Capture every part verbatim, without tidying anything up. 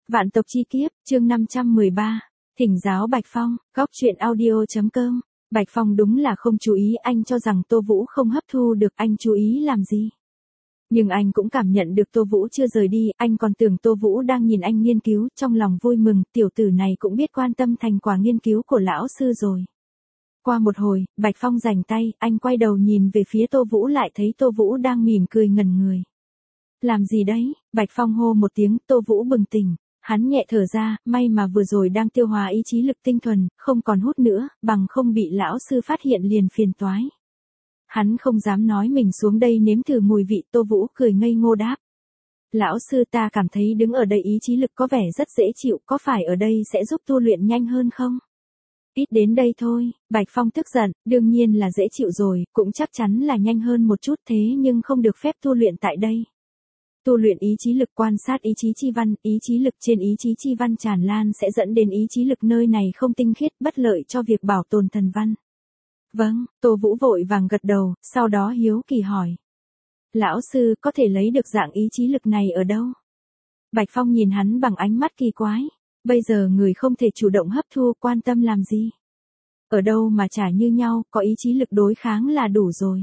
Vạn tộc chi kiếp, chương năm trăm mười ba. Thỉnh giáo Bạch Phong, góc truyện audio.com. Bạch Phong đúng là không chú ý, anh cho rằng Tô Vũ không hấp thu được, anh chú ý làm gì? Nhưng anh cũng cảm nhận được Tô Vũ chưa rời đi, anh còn tưởng Tô Vũ đang nhìn anh nghiên cứu, trong lòng vui mừng, tiểu tử này cũng biết quan tâm thành quả nghiên cứu của lão sư rồi. Qua một hồi, Bạch Phong rảnh tay, anh quay đầu nhìn về phía Tô Vũ lại thấy Tô Vũ đang mỉm cười ngẩn người. Làm gì đấy? Bạch Phong hô một tiếng, Tô Vũ bừng tỉnh. Hắn nhẹ thở ra, may mà vừa rồi đang tiêu hóa ý chí lực tinh thuần, không còn hút nữa, bằng không bị lão sư phát hiện liền phiền toái. Hắn không dám nói mình xuống đây nếm thử mùi vị, Tô Vũ cười ngây ngô đáp. Lão sư, ta cảm thấy đứng ở đây ý chí lực có vẻ rất dễ chịu, có phải ở đây sẽ giúp tu luyện nhanh hơn không? Ít đến đây thôi. Bạch Phong tức giận, đương nhiên là dễ chịu rồi, cũng chắc chắn là nhanh hơn một chút, thế nhưng không được phép tu luyện tại đây. Tu luyện ý chí lực, quan sát ý chí chi văn, ý chí lực trên ý chí chi văn tràn lan sẽ dẫn đến ý chí lực nơi này không tinh khiết, bất lợi cho việc bảo tồn thần văn. Vâng, Tô Vũ vội vàng gật đầu, sau đó hiếu kỳ hỏi. Lão sư, có thể lấy được dạng ý chí lực này ở đâu? Bạch Phong nhìn hắn bằng ánh mắt kỳ quái. Bây giờ người không thể chủ động hấp thu, quan tâm làm gì? Ở đâu mà chả như nhau, có ý chí lực đối kháng là đủ rồi.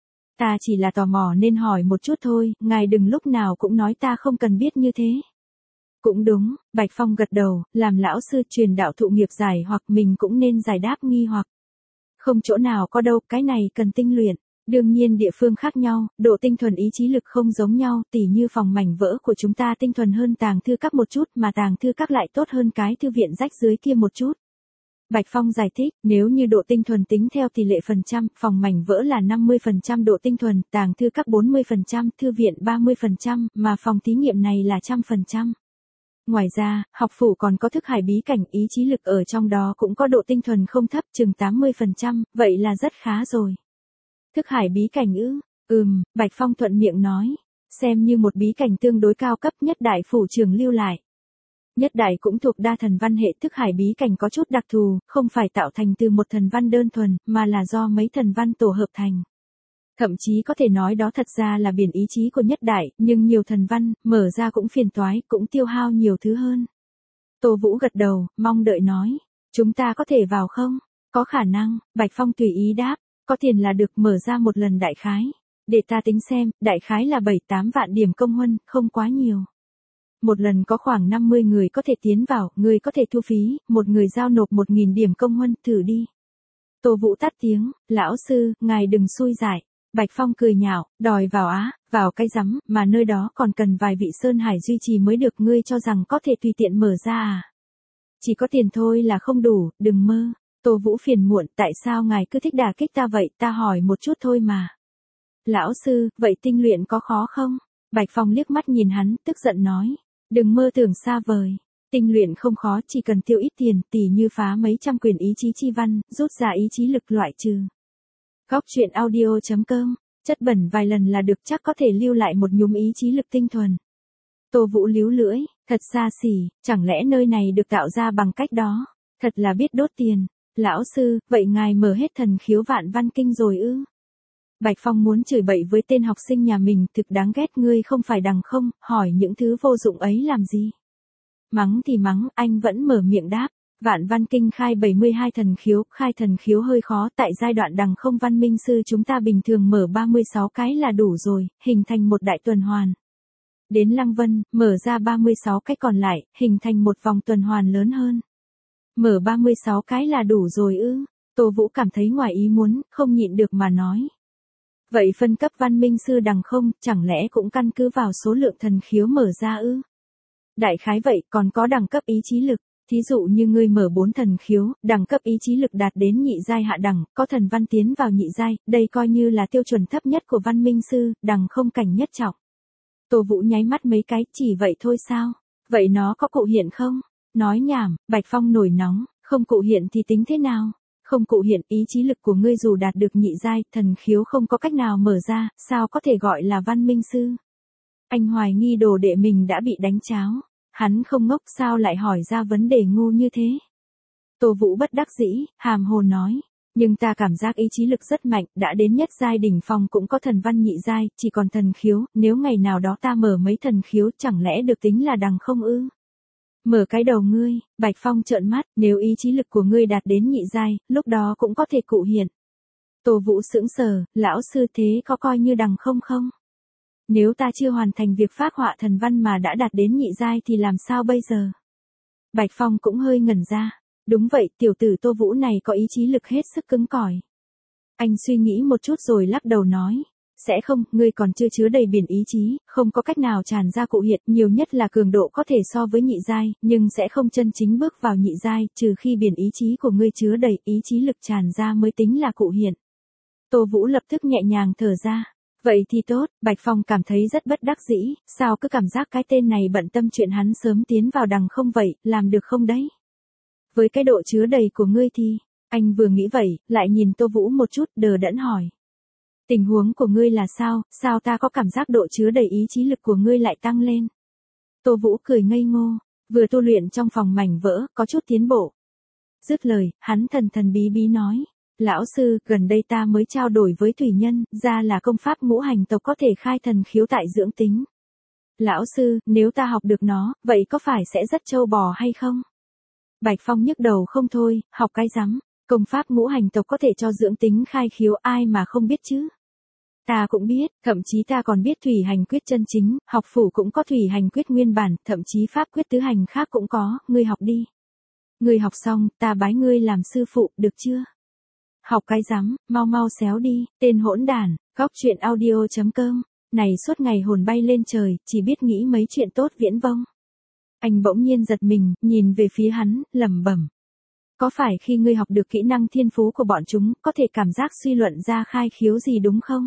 Ta chỉ là tò mò nên hỏi một chút thôi, ngài đừng lúc nào cũng nói ta không cần biết như thế. Cũng đúng, Bạch Phong gật đầu, làm lão sư truyền đạo thụ nghiệp giải hoặc mình cũng nên giải đáp nghi hoặc. Không chỗ nào có đâu, cái này cần tinh luyện. Đương nhiên địa phương khác nhau, độ tinh thuần ý chí lực không giống nhau, tỉ như phòng mảnh vỡ của chúng ta tinh thuần hơn tàng thư các một chút mà tàng thư các lại tốt hơn cái thư viện rách dưới kia một chút. Bạch Phong giải thích, nếu như độ tinh thuần tính theo tỷ lệ phần trăm, phòng mảnh vỡ là năm mươi phần trăm độ tinh thuần, tàng thư các bốn mươi phần trăm, thư viện ba mươi phần trăm, mà phòng thí nghiệm này là một trăm phần trăm. Ngoài ra, học phủ còn có thức hải bí cảnh, ý chí lực ở trong đó cũng có độ tinh thuần không thấp, chừng tám mươi phần trăm, vậy là rất khá rồi. Thức hải bí cảnh ư? Ừm, Bạch Phong thuận miệng nói, xem như một bí cảnh tương đối cao cấp, nhất đại phủ trưởng lưu lại. Nhất đại cũng thuộc đa thần văn hệ, thức hải bí cảnh có chút đặc thù, không phải tạo thành từ một thần văn đơn thuần, mà là do mấy thần văn tổ hợp thành. Thậm chí có thể nói đó thật ra là biển ý chí của nhất đại, nhưng nhiều thần văn, mở ra cũng phiền toái, cũng tiêu hao nhiều thứ hơn. Tô Vũ gật đầu, mong đợi nói, chúng ta có thể vào không? Có khả năng, Bạch Phong tùy ý đáp, có tiền là được, mở ra một lần đại khái. Để ta tính xem, đại khái là bảy tám vạn điểm công huân, không quá nhiều. Một lần có khoảng năm mươi người có thể tiến vào, người có thể thu phí, một người giao nộp một nghìn điểm công huân, thử đi. Tô Vũ tắt tiếng, lão sư, ngài đừng xui giải. Bạch Phong cười nhạo, đòi vào á, vào cái rắm, mà nơi đó còn cần vài vị sơn hải duy trì mới được, ngươi cho rằng có thể tùy tiện mở ra à? Chỉ có tiền thôi là không đủ, đừng mơ. Tô Vũ phiền muộn, tại sao ngài cứ thích đả kích ta vậy, ta hỏi một chút thôi mà. Lão sư, vậy tinh luyện có khó không? Bạch Phong liếc mắt nhìn hắn, tức giận nói. Đừng mơ tưởng xa vời. Tinh luyện không khó, chỉ cần tiêu ít tiền, tỉ như phá mấy trăm quyền ý chí chi văn, rút ra ý chí lực loại trừ. Góc truyện audio.com, chất bẩn vài lần là được, chắc có thể lưu lại một nhúm ý chí lực tinh thuần. Tô Vũ líu lưỡi, thật xa xỉ, chẳng lẽ nơi này được tạo ra bằng cách đó? Thật là biết đốt tiền. Lão sư, vậy ngài mở hết thần khiếu vạn văn kinh rồi ư? Bạch Phong muốn chửi bậy với tên học sinh nhà mình, thực đáng ghét, ngươi không phải đằng không, hỏi những thứ vô dụng ấy làm gì? Mắng thì mắng, anh vẫn mở miệng đáp. Vạn văn kinh khai bảy mươi hai thần khiếu, khai thần khiếu hơi khó, tại giai đoạn đằng không văn minh sư chúng ta bình thường mở ba mươi sáu cái là đủ rồi, hình thành một đại tuần hoàn. Đến Lăng Vân, mở ra ba mươi sáu cái còn lại, hình thành một vòng tuần hoàn lớn hơn. Mở ba mươi sáu cái là đủ rồi ư? Tô Vũ cảm thấy ngoài ý muốn, không nhịn được mà nói. Vậy phân cấp văn minh sư đằng không, chẳng lẽ cũng căn cứ vào số lượng thần khiếu mở ra ư? Đại khái vậy, còn có đẳng cấp ý chí lực. Thí dụ như ngươi mở bốn thần khiếu, đẳng cấp ý chí lực đạt đến nhị giai hạ đẳng, có thần văn tiến vào nhị giai, đây coi như là tiêu chuẩn thấp nhất của văn minh sư, đằng không cảnh nhất trọng. Tô Vũ nháy mắt mấy cái, chỉ vậy thôi sao? Vậy nó có cụ hiện không? Nói nhảm, Bạch Phong nổi nóng, không cụ hiện thì tính thế nào? Không cụ hiện, ý chí lực của ngươi dù đạt được nhị giai, thần khiếu không có cách nào mở ra, sao có thể gọi là văn minh sư? Anh hoài nghi đồ đệ mình đã bị đánh cháo. Hắn không ngốc, sao lại hỏi ra vấn đề ngu như thế? Tô Vũ bất đắc dĩ, hàm hồ nói. Nhưng ta cảm giác ý chí lực rất mạnh, đã đến nhất giai đỉnh phong cũng có thần văn nhị giai, chỉ còn thần khiếu, nếu ngày nào đó ta mở mấy thần khiếu chẳng lẽ được tính là đằng không ư? Mở cái đầu ngươi, Bạch Phong trợn mắt, nếu ý chí lực của ngươi đạt đến nhị giai, lúc đó cũng có thể cụ hiện. Tô Vũ sững sờ, lão sư thế có coi như đằng không không? Nếu ta chưa hoàn thành việc phác họa thần văn mà đã đạt đến nhị giai thì làm sao bây giờ? Bạch Phong cũng hơi ngẩn ra. Đúng vậy, tiểu tử Tô Vũ này có ý chí lực hết sức cứng cỏi. Anh suy nghĩ một chút rồi lắc đầu nói. Sẽ không, ngươi còn chưa chứa đầy biển ý chí, không có cách nào tràn ra cụ hiện, nhiều nhất là cường độ có thể so với nhị giai, nhưng sẽ không chân chính bước vào nhị giai, trừ khi biển ý chí của ngươi chứa đầy, ý chí lực tràn ra mới tính là cụ hiện. Tô Vũ lập tức nhẹ nhàng thở ra. Vậy thì tốt, Bạch Phong cảm thấy rất bất đắc dĩ, sao cứ cảm giác cái tên này bận tâm chuyện hắn sớm tiến vào đằng không vậy, làm được không đấy? Với cái độ chứa đầy của ngươi thì, anh vừa nghĩ vậy, lại nhìn Tô Vũ một chút đờ đẫn hỏi. Tình huống của ngươi là sao, sao ta có cảm giác độ chứa đầy ý chí lực của ngươi lại tăng lên? Tô Vũ cười ngây ngô, vừa tu luyện trong phòng mảnh vỡ, có chút tiến bộ. Dứt lời, hắn thần thần bí bí nói. Lão sư, gần đây ta mới trao đổi với thủy nhân, ra là công pháp ngũ hành tộc có thể khai thần khiếu tại dưỡng tính. Lão sư, nếu ta học được nó, vậy có phải sẽ rất trâu bò hay không? Bạch Phong nhức đầu không thôi, học cái rắm, công pháp ngũ hành tộc có thể cho dưỡng tính khai khiếu ai mà không biết chứ? Ta cũng biết, thậm chí ta còn biết thủy hành quyết chân chính, học phủ cũng có thủy hành quyết nguyên bản, thậm chí pháp quyết tứ hành khác cũng có, ngươi học đi. Ngươi học xong, ta bái ngươi làm sư phụ, được chưa? Học cái rắm, mau mau xéo đi, tên hỗn đản, góc truyện audio chấm com, này suốt ngày hồn bay lên trời, chỉ biết nghĩ mấy chuyện tốt viễn vông. Anh bỗng nhiên giật mình, nhìn về phía hắn, lẩm bẩm. Có phải khi ngươi học được kỹ năng thiên phú của bọn chúng, có thể cảm giác suy luận ra khai khiếu gì đúng không?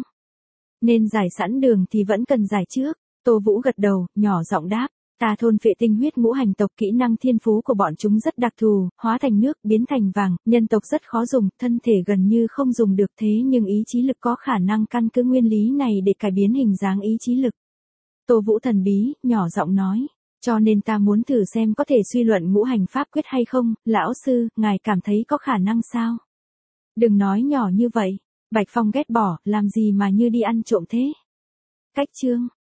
Nên giải sẵn đường thì vẫn cần giải trước. Tô Vũ gật đầu, nhỏ giọng đáp. Ta thôn phệ tinh huyết ngũ hành tộc, kỹ năng thiên phú của bọn chúng rất đặc thù, hóa thành nước, biến thành vàng, nhân tộc rất khó dùng, thân thể gần như không dùng được, thế nhưng ý chí lực có khả năng căn cứ nguyên lý này để cải biến hình dáng ý chí lực. Tô Vũ thần bí, nhỏ giọng nói. Cho nên ta muốn thử xem có thể suy luận ngũ hành pháp quyết hay không, lão sư, ngài cảm thấy có khả năng sao? Đừng nói nhỏ như vậy. Bạch Phong ghét bỏ, làm gì mà như đi ăn trộm thế? Cách chương